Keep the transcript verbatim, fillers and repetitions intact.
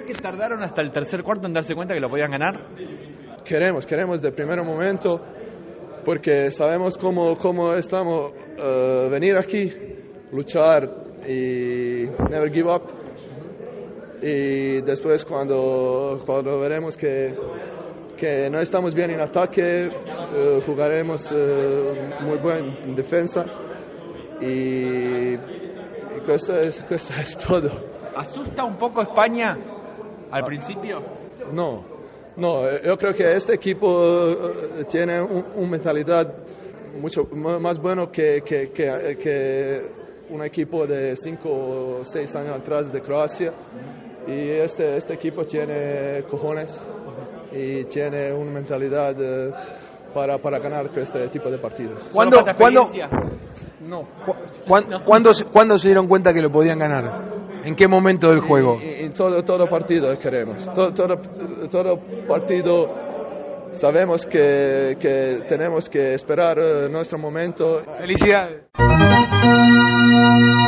que tardaron hasta el tercer cuarto en darse cuenta que lo podían ganar? Queremos, queremos de primer momento, porque sabemos cómo, cómo estamos, uh, venir aquí, luchar y never give up. Y después cuando, cuando veremos que, que no estamos bien en ataque, uh, jugaremos uh, muy bien en defensa. Y, y eso, es, eso es todo. ¿Asusta un poco España al principio? No, no, yo creo que este equipo tiene una un mentalidad mucho más bueno que, que, que, que un equipo de cinco o seis años atrás de Croacia. Y este, este equipo tiene cojones y tiene una mentalidad eh, para, para ganar este tipo de partidos. ¿Cuándo, ¿cuándo, no. ¿cuándo, ¿cuándo, ¿Cuándo se dieron cuenta que lo podían ganar? ¿En qué momento del juego? En, en todo, todo partido queremos. Todo, todo, todo partido sabemos que, que tenemos que esperar nuestro momento. ¡Felicidades!